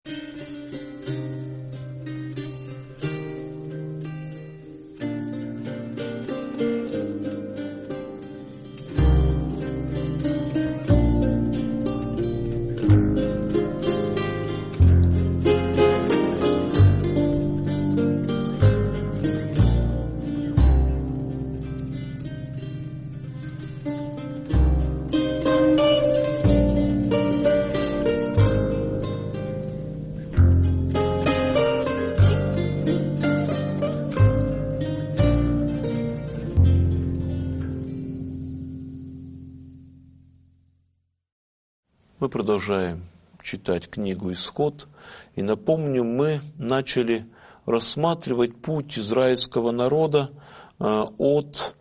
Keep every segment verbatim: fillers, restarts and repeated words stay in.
Мы продолжаем читать книгу «Исход». И напомню, мы начали рассматривать путь израильского народа от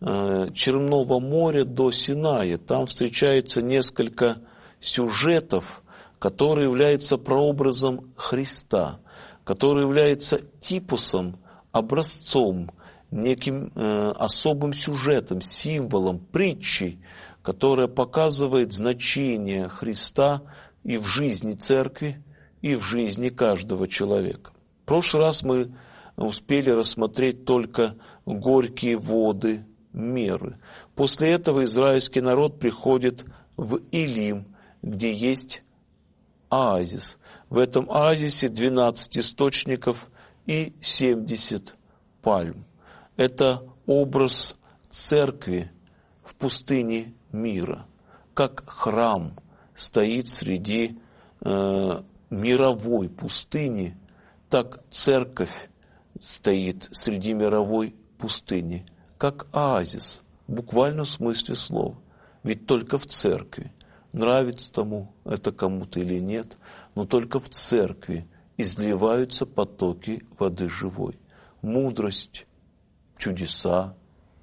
Черного моря до Синая. Там встречается несколько сюжетов, которые являются прообразом Христа, который является типусом, образцом, неким особым сюжетом, символом, притчей, которая показывает значение Христа и в жизни церкви, и в жизни каждого человека. В прошлый раз мы успели рассмотреть только горькие воды меры. После этого израильский народ приходит в Илим, где есть оазис. В этом оазисе двенадцать источников и семьдесят пальм. Это образ церкви в пустыне мира, как храм стоит среди э, мировой пустыни, так церковь стоит среди мировой пустыни, как оазис, в буквальном смысле слова. Ведь только в церкви, нравится тому это кому-то или нет, но только в церкви изливаются потоки воды живой. Мудрость, чудеса,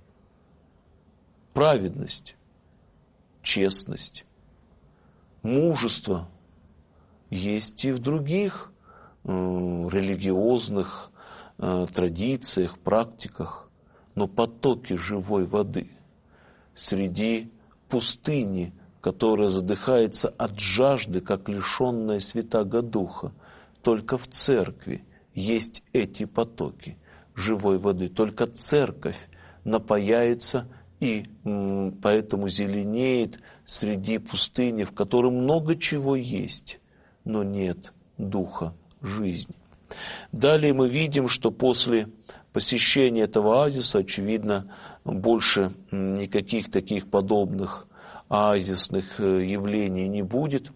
праведность, честность, мужество есть и в других э, религиозных э, традициях, практиках, но потоки живой воды среди пустыни, которая задыхается от жажды, как лишенная Святаго Духа, только в церкви есть эти потоки живой воды. Только церковь напояется и м, поэтому зеленеет среди пустыни, в которой много чего есть, но нет духа жизни. Далее мы видим, что после посещения этого оазиса, очевидно, больше никаких таких подобных оазисных явлений не будет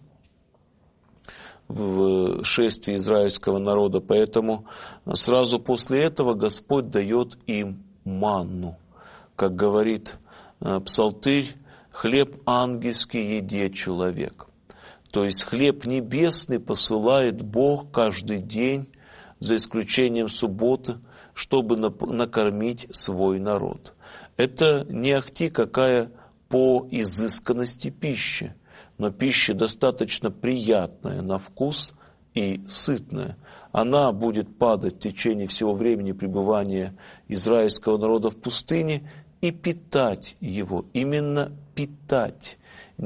в шествии израильского народа. Поэтому сразу после этого Господь дает им манну. Как говорит Псалтырь, хлеб ангельский еде человек. То есть хлеб небесный посылает Бог каждый день, за исключением субботы, чтобы накормить свой народ. Это не ахти какая по изысканности пищи, но пища достаточно приятная на вкус и сытная. Она будет падать в течение всего времени пребывания израильского народа в пустыне и питать его, именно питать,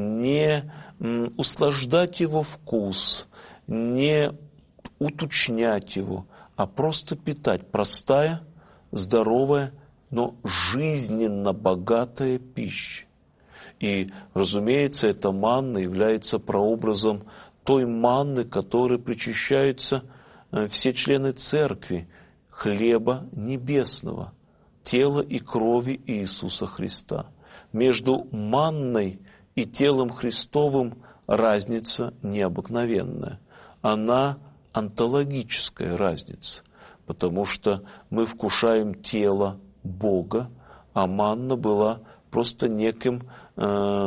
не услаждать его вкус, не уточнять его, а просто питать. Простая, здоровая, но жизненно богатая пища. И, разумеется, эта манна является прообразом той манны, которой причащаются все члены церкви, хлеба небесного, тела и крови Иисуса Христа. Между манной и телом Христовым разница необыкновенная. Она онтологическая разница, потому что мы вкушаем тело Бога, а манна была просто неким э,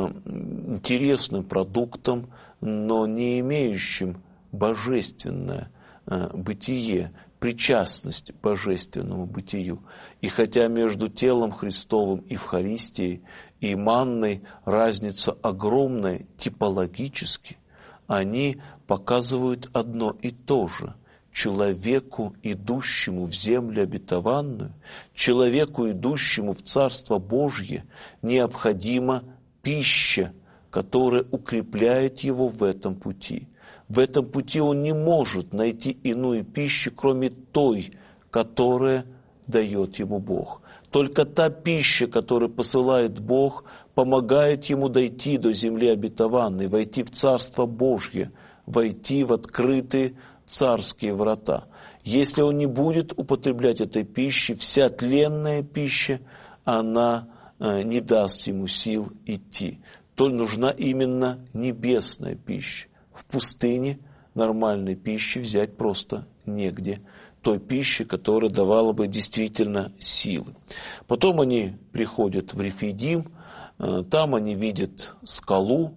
интересным продуктом, но не имеющим божественное э, бытие, причастность к божественному бытию. И хотя между телом Христовым и Евхаристией и манной разница огромная типологически, они показывают одно и то же. Человеку, идущему в землю обетованную, человеку, идущему в Царство Божье, необходима пища, которая укрепляет его в этом пути. В этом пути он не может найти иную пищу, кроме той, которая дает ему Бог. Только та пища, которую посылает Бог, помогает ему дойти до земли обетованной, войти в Царство Божье, войти в открытые царские врата. Если он не будет употреблять этой пищи, вся тленная пища, она не даст ему сил идти. То нужна именно небесная пища. В пустыне нормальной пищи взять просто негде. Той пищи, которая давала бы действительно силы. Потом они приходят в Рефидим, там они видят скалу,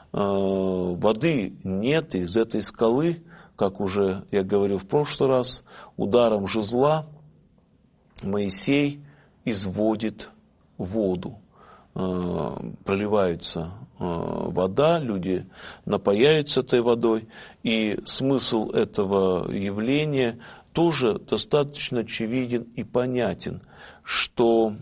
воды нет, из этой скалы, как уже я говорил в прошлый раз, ударом жезла Моисей изводит воду. Проливается вода, люди напаяются этой водой, и смысл этого явления тоже достаточно очевиден и понятен, что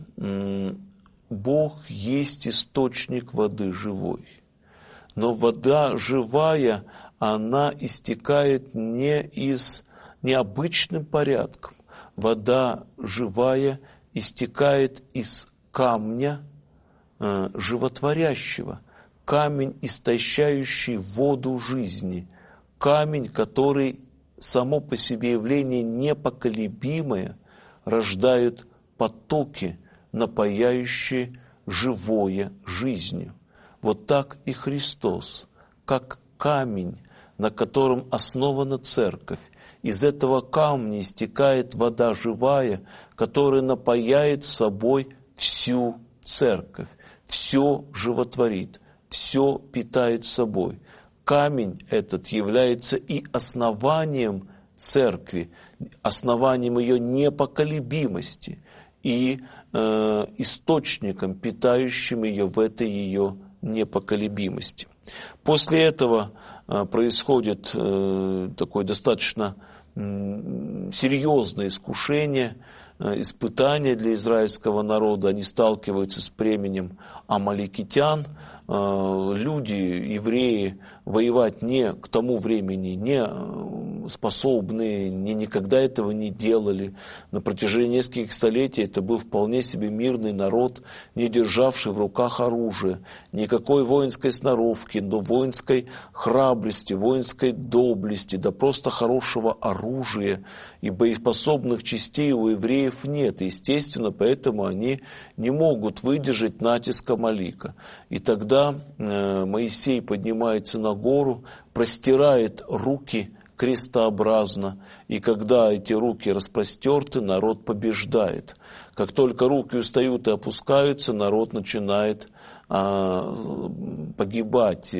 Бог есть источник воды живой. Но вода живая, она истекает не из необычным порядком. Вода живая истекает из камня э, животворящего, камень, истощающий воду жизни, камень, который само по себе явление непоколебимое, рождает потоки, напояющие живое жизнью. Вот так и Христос, как камень, на котором основана церковь. Из этого камня истекает вода живая, которая напояет собой всю церковь, все животворит, все питает собой. Камень этот является и основанием церкви, основанием ее непоколебимости и э, источником, питающим ее в этой ее непоколебимости. После этого э, происходит э, такое достаточно э, серьезное искушение, э, испытание для израильского народа. Они сталкиваются с племенем амаликитян. Э, люди, евреи, воевать не к тому времени не способные, не, никогда этого не делали. На протяжении нескольких столетий это был вполне себе мирный народ, не державший в руках оружие, никакой воинской сноровки, но воинской храбрости, воинской доблести, да просто хорошего оружия и боеспособных частей у евреев нет. И, естественно, поэтому они не могут выдержать натиск Амалика. И тогда э, Моисей поднимается на гору, простирает руки крестообразно, и когда эти руки распростерты, народ побеждает. Как только руки устают и опускаются, народ начинает а, погибать,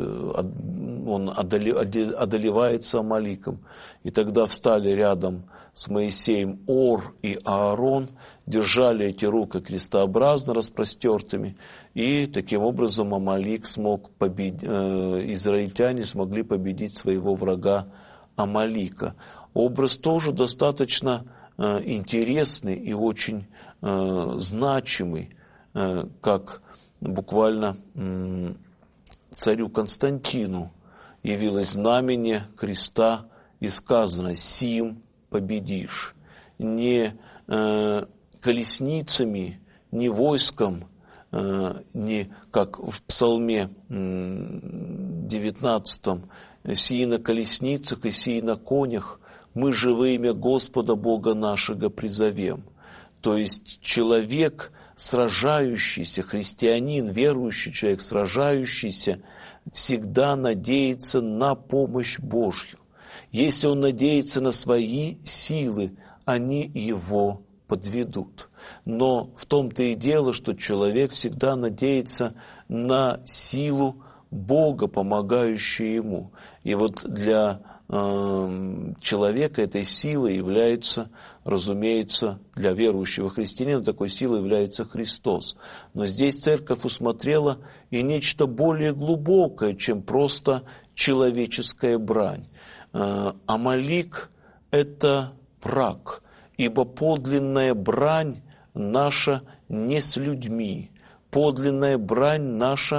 он одолевается Амаликом. И тогда встали рядом с Моисеем Ор и Аарон, держали эти руки крестообразно распростертыми, и таким образом Амалик смог победить, израильтяне смогли победить своего врага Амалика. Образ тоже достаточно э, интересный и очень э, значимый, э, как буквально э, царю Константину явилось знамение креста и сказано: «Сим победишь». Не э, колесницами, не войском, э, не как в Псалме девятнадцатом, «Сии на колесницах и сии на конях, мы же во имя Господа Бога нашего призовем». То есть человек, сражающийся, христианин, верующий человек, сражающийся, всегда надеется на помощь Божью. Если он надеется на свои силы, они его подведут. Но в том-то и дело, что человек всегда надеется на силу Бога, помогающую ему. И вот для э, человека этой силой является, разумеется, для верующего христианина такой силой является Христос. Но здесь церковь усмотрела и нечто более глубокое, чем просто человеческая брань. Э, Амалик – это враг, ибо подлинная брань наша не с людьми, подлинная брань наша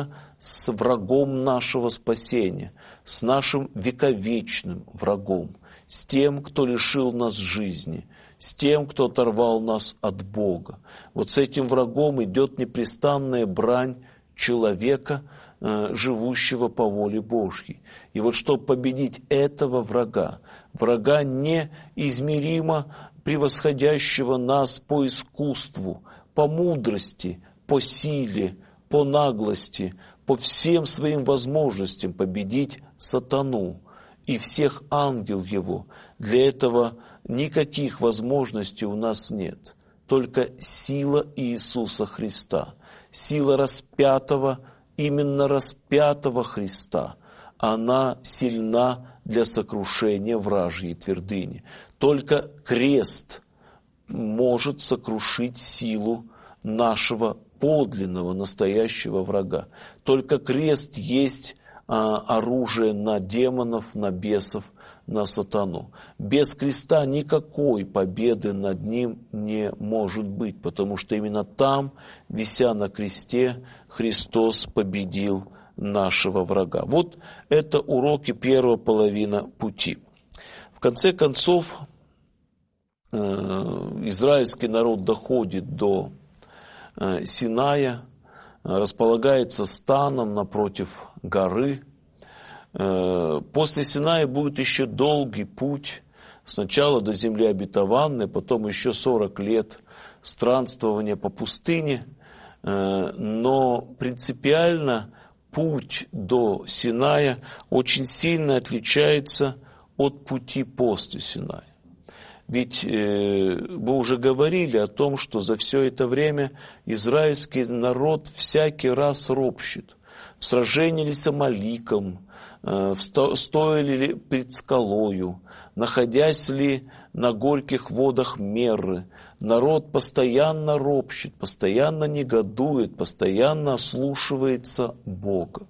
с врагом нашего спасения, с нашим вековечным врагом, с тем, кто лишил нас жизни, с тем, кто оторвал нас от Бога. Вот с этим врагом идет непрестанная брань человека, живущего по воле Божьей. И вот чтобы победить этого врага, врага неизмеримо превосходящего нас по искусству, по мудрости, по силе, по наглости, по всем своим возможностям победить сатану и всех ангелов его, для этого никаких возможностей у нас нет. Только сила Иисуса Христа, сила распятого, именно распятого Христа, она сильна для сокрушения вражьей твердыни. Только крест может сокрушить силу нашего подлинного, настоящего врага. Только крест есть а, оружие на демонов, на бесов, на сатану. Без креста никакой победы над ним не может быть, потому что именно там, вися на кресте, Христос победил нашего врага. Вот это уроки первой половины пути. В конце концов, э, израильский народ доходит до э, Синая, располагается станом напротив горы. Э, после Синая будет еще долгий путь, сначала до земли обетованной, потом еще сорок лет странствования по пустыне. Но принципиально путь до Синая очень сильно отличается от пути после Синая. Ведь мы уже говорили о том, что за все это время израильский народ всякий раз ропщет. В сражении ли с Амаликом, стояли ли пред скалою, находясь ли на горьких водах Мерры, народ постоянно ропщет, постоянно негодует, постоянно ослушивается Бога.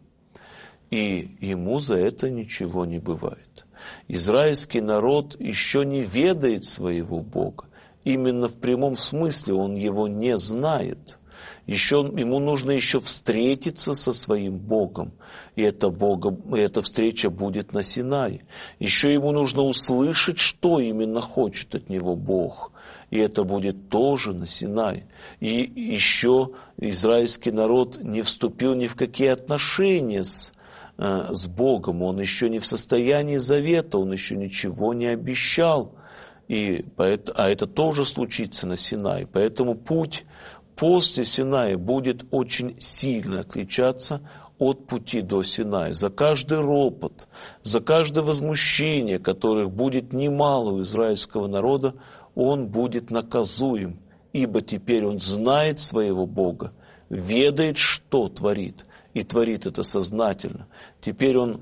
И ему за это ничего не бывает. Израильский народ еще не ведает своего Бога. Именно в прямом смысле он его не знает. Еще, ему нужно еще встретиться со своим Богом. И эта, Бога, и эта встреча будет на Синае. Еще ему нужно услышать, что именно хочет от него Бог. И это будет тоже на Синае. И еще израильский народ не вступил ни в какие отношения с, э, с Богом. Он еще не в состоянии завета, он еще ничего не обещал. И поэтому, а это тоже случится на Синае. Поэтому путь после Синая будет очень сильно отличаться от пути до Синая. За каждый ропот, за каждое возмущение, которых будет немало у израильского народа, он будет наказуем, ибо теперь он знает своего Бога, ведает, что творит, и творит это сознательно. Теперь он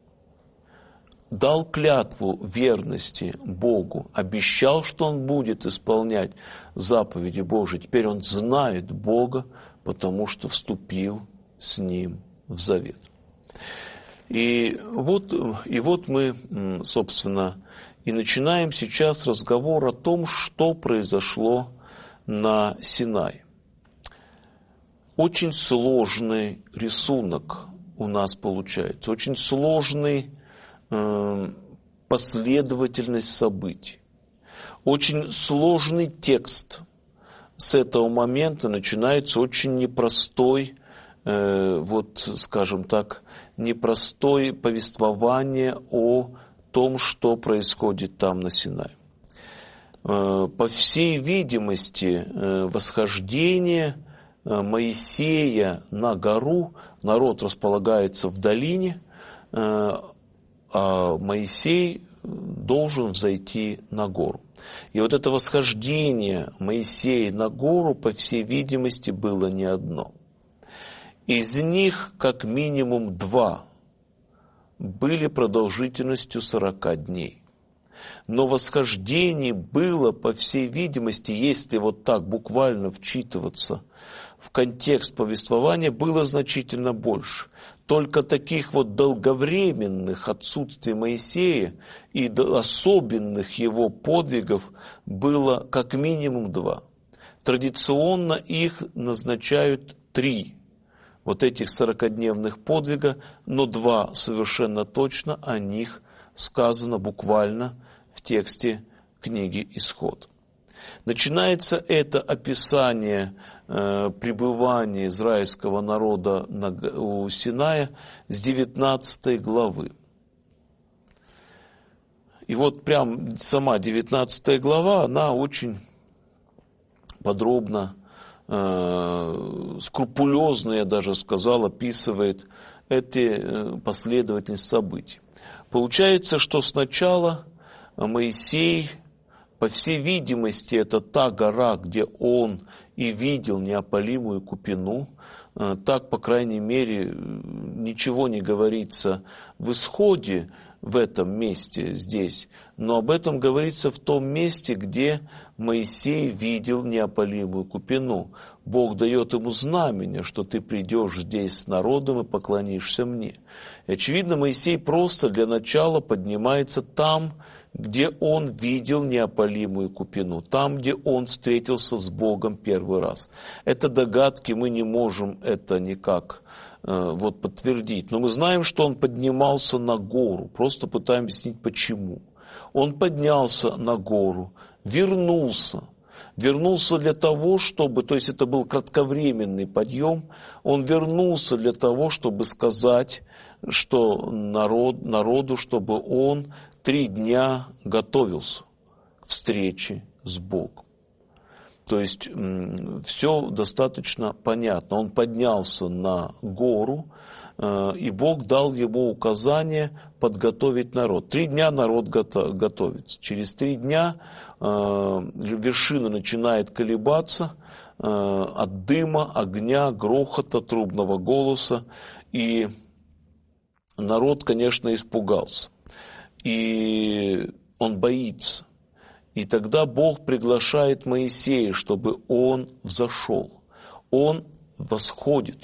дал клятву верности Богу, обещал, что он будет исполнять заповеди Божьи. Теперь он знает Бога, потому что вступил с Ним в завет. И вот, и вот мы, собственно, и начинаем сейчас разговор о том, что произошло на Синае. Очень сложный рисунок у нас получается, очень сложный последовательность событий. Очень сложный текст. С этого момента начинается очень непростой, э, вот, скажем так, непростое повествование о том, что происходит там на Синае. Э, по всей видимости, э, восхождение э, Моисея на гору, народ располагается в долине, э, а Моисей должен взойти на гору. И вот это восхождение Моисея на гору, по всей видимости, было не одно. Из них как минимум два были продолжительностью сорока дней. Но восхождение было, по всей видимости, если вот так буквально вчитываться в контекст повествования, было значительно больше. Только таких вот долговременных отсутствий Моисея и особенных его подвигов было как минимум два. Традиционно их назначают три. вот этих сорокадневных подвига, но два совершенно точно о них сказано буквально в тексте книги «Исход». Начинается это описание э, пребывания израильского народа на, у Синая с девятнадцатой главы. И вот прям сама девятнадцатая глава, она очень подробно, э, скрупулезно, я даже сказал, описывает эти последовательность событий. Получается, что сначала Моисей, по всей видимости, это та гора, где он и видел неопалимую купину. Так, по крайней мере, ничего не говорится в Исходе, в этом месте здесь, но об этом говорится в том месте, где Моисей видел неопалимую купину. Бог дает ему знамение, что ты придешь здесь с народом и поклонишься мне. И, очевидно, Моисей просто для начала поднимается там, где он видел неопалимую купину, там, где он встретился с Богом первый раз. Это догадки, мы не можем это никак э, вот, подтвердить. Но мы знаем, что он поднимался на гору, просто пытаемся объяснить, почему. Он поднялся на гору, вернулся. Вернулся для того, чтобы, то есть это был кратковременный подъем, он вернулся для того, чтобы сказать, что народ, народу, чтобы он три дня готовился к встрече с Богом. То есть все достаточно понятно. Он поднялся на гору, и Бог дал ему указание подготовить народ. Три дня народ готовится. Через три дня вершина начинает колебаться от дыма, огня, грохота, трубного голоса. И народ, конечно, испугался. И он боится. И тогда Бог приглашает Моисея, чтобы он взошел. Он восходит.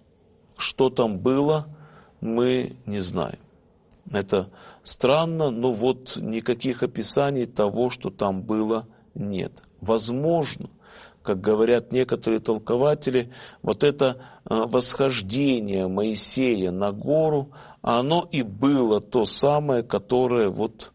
Что там было, мы не знаем. Это странно, но вот никаких описаний того, что там было, нет. Возможно, как говорят некоторые толкователи, вот это восхождение Моисея на гору, оно и было то самое, которое вот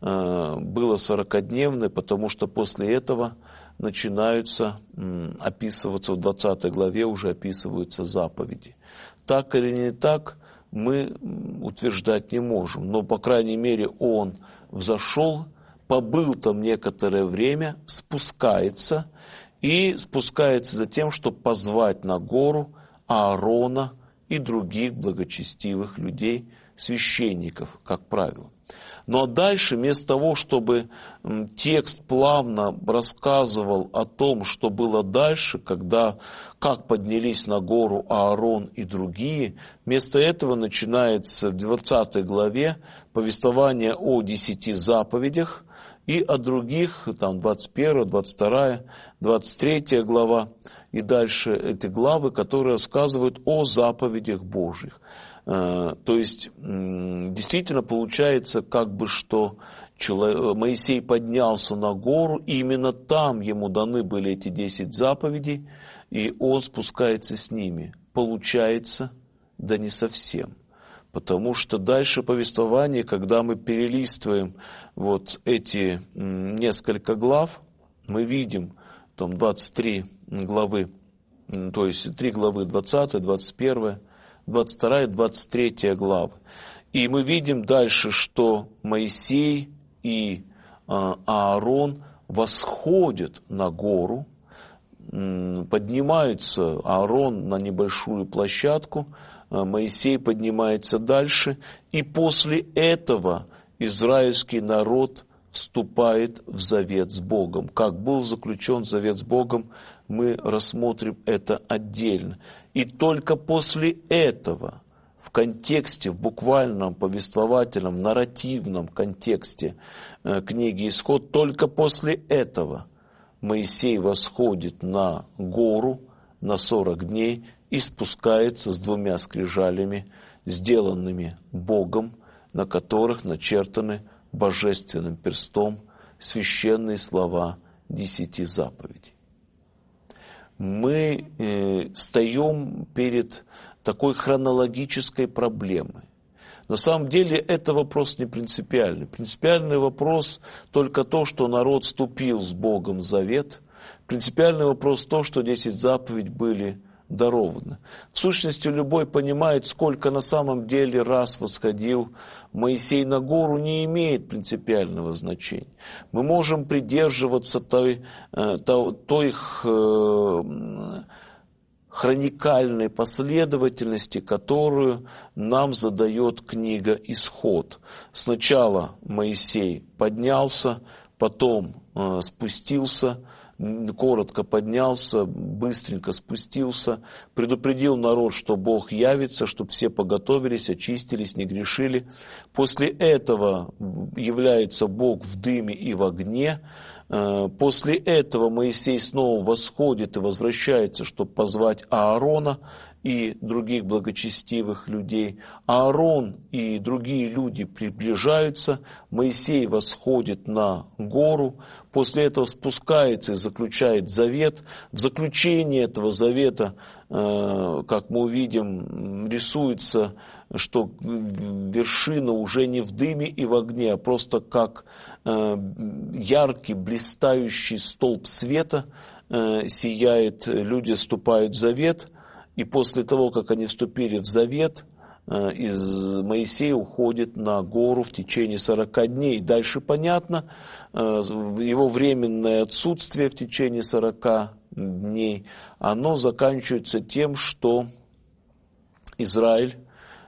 было сорокадневное, потому что после этого начинаются описываться, в двадцатой главе уже описываются заповеди. Так или не так, мы утверждать не можем, но, по крайней мере, он взошел, побыл там некоторое время, спускается, и спускается за тем, чтобы позвать на гору Аарона и других благочестивых людей, священников, как правило. Ну а дальше, вместо того, чтобы текст плавно рассказывал о том, что было дальше, когда, как поднялись на гору Аарон и другие, вместо этого начинается в двадцатой главе повествование о десяти заповедях и о других, там двадцать первая, двадцать вторая, двадцать третья глава, и дальше эти главы, которые рассказывают о заповедях Божьих. То есть, действительно получается, как бы, что Моисей поднялся на гору, и именно там ему даны были эти десять заповедей, и он спускается с ними. Получается, да не совсем. Потому что дальше повествование, когда мы перелистываем вот эти несколько глав, мы видим там двадцать три главы, то есть три главы, двадцатая, двадцать первая, двадцать вторая, двадцать третья главы. И мы видим дальше, что Моисей и Аарон восходят на гору, поднимаются Аарон на небольшую площадку, Моисей поднимается дальше, и после этого израильский народ вступает в завет с Богом. Как был заключен завет с Богом, мы рассмотрим это отдельно. И только после этого, в контексте, в буквальном повествовательном, нарративном контексте книги «Исход», только после этого Моисей восходит на гору на сорок дней и спускается с двумя скрижалями, сделанными Богом, на которых начертаны божественным перстом священные слова десяти заповедей. мы э, встаем перед такой хронологической проблемой. На самом деле это вопрос не принципиальный. Принципиальный вопрос только то, что народ вступил с Богом в завет. Принципиальный вопрос то, что десять заповедей были дарованы. В сущности, любой понимает, сколько на самом деле раз восходил Моисей на гору, не имеет принципиального значения. Мы можем придерживаться той, той, той хроникальной последовательности, которую нам задает книга «Исход». Сначала Моисей поднялся, потом э, спустился, коротко поднялся, быстренько спустился, предупредил народ, что Бог явится, чтобы все поготовились, очистились, не грешили. После этого является Бог в дыме и в огне. После этого Моисей снова восходит и возвращается, чтобы позвать Аарона и других благочестивых людей. Аарон и другие люди приближаются, Моисей восходит на гору, после этого спускается и заключает завет. В заключении этого завета, как мы увидим, рисуется, что вершина уже не в дыме и в огне, а просто как яркий, блистающий столб света сияет, люди вступают в завет. И после того, как они вступили в завет, из Моисей уходит на гору в течение сорока дней. Дальше понятно, его временное отсутствие в течение сорока дней, оно заканчивается тем, что Израиль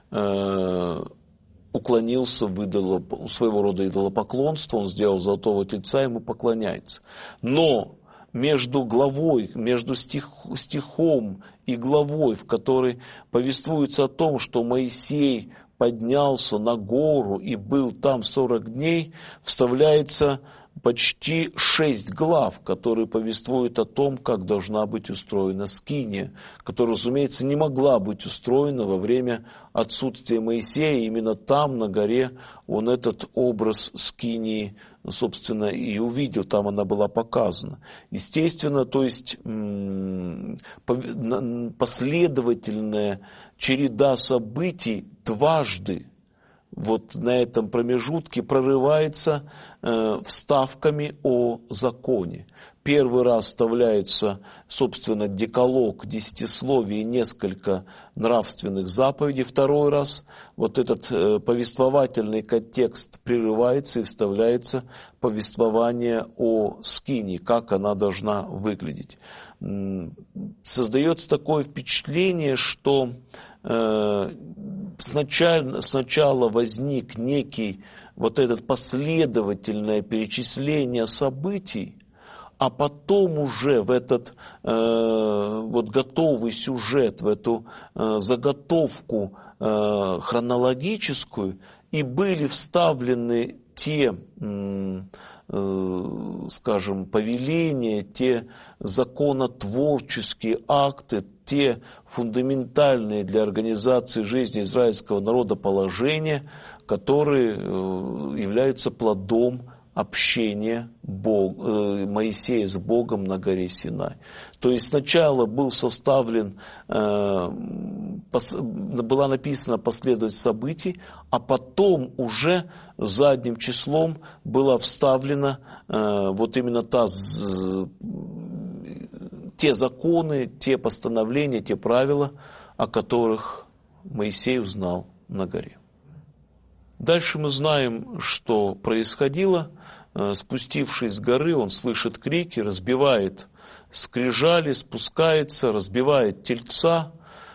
уклонился в идоло, своего рода идолопоклонство, он сделал золотого тельца, ему поклоняется. Но между главой, между стих, стихом и главой, в которой повествуется о том, что Моисей поднялся на гору и был там сорок дней, вставляется почти шесть глав, которые повествуют о том, как должна быть устроена скиния, которая, разумеется, не могла быть устроена во время отсутствия Моисея. Именно там, на горе, он этот образ скинии, собственно, и увидел, там она была показана. Естественно, то есть последовательная череда событий дважды вот на этом промежутке прорывается э, вставками о законе. Первый раз вставляется, собственно, декалог, десятисловие и несколько нравственных заповедей. Второй раз вот этот э, повествовательный контекст прерывается и вставляется повествование о скинии, как она должна выглядеть. Создается такое впечатление, что Сначала, сначала возник некий вот этот последовательное перечисление событий, а потом уже в этот э, вот готовый сюжет, в эту э, заготовку э, хронологическую и были вставлены те, э, э, скажем, повеления, те законотворческие акты, те фундаментальные для организации жизни израильского народа положения, которые являются плодом общения Бог, Моисея с Богом на горе Синай. То есть сначала был составлен, была написана последовательность событий, а потом уже задним числом была вставлена вот именно та те законы, те постановления, те правила, о которых Моисей узнал на горе. Дальше мы знаем, что происходило. Спустившись с горы, он слышит крики, разбивает скрижали, спускается, разбивает тельца,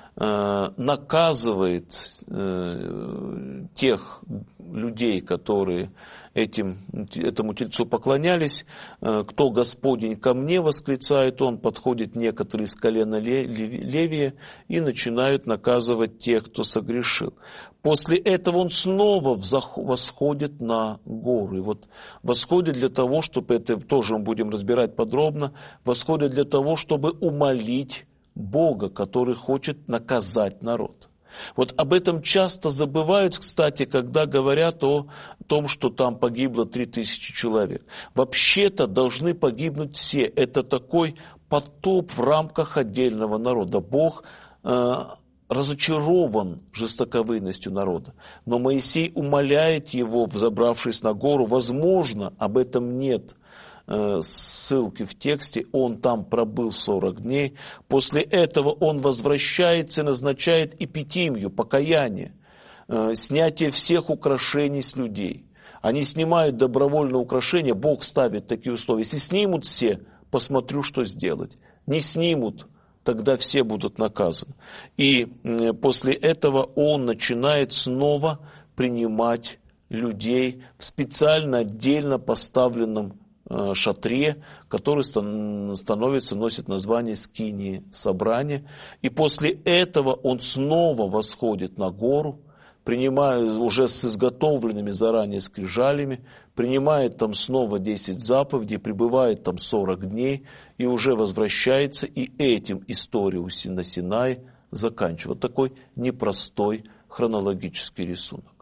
наказывает тех людей, которые этим, этому тельцу поклонялись. «Кто Господень ко мне?» — восклицает он, подходит некоторые из колена Левия и начинают наказывать тех, кто согрешил. После этого он снова восходит на гору. И вот восходит для того, чтобы, это тоже мы будем разбирать подробно, восходит для того, чтобы умолить Бога, который хочет наказать народ. Вот об этом часто забывают, кстати, когда говорят о том, что там погибло три тысячи человек. Вообще-то должны погибнуть все. Это такой потоп в рамках отдельного народа. Бог э, разочарован жестоковыйностью народа. Но Моисей умоляет его, взобравшись на гору, возможно, об этом нет ссылки в тексте, он там пробыл сорок дней. После этого он возвращается и назначает эпитимию, покаяние, снятие всех украшений с людей. Они снимают добровольно украшения, Бог ставит такие условия. Если снимут все, посмотрю, что сделать. Не снимут, тогда все будут наказаны. И после этого он начинает снова принимать людей в специально отдельно поставленном шатре, который становится, носит название скинии собрания. И после этого он снова восходит на гору, принимая уже с изготовленными заранее скрижалями, принимает там снова десять заповедей, пребывает там сорок дней и уже возвращается, и этим историю на Синае заканчивает. Вот такой непростой хронологический рисунок.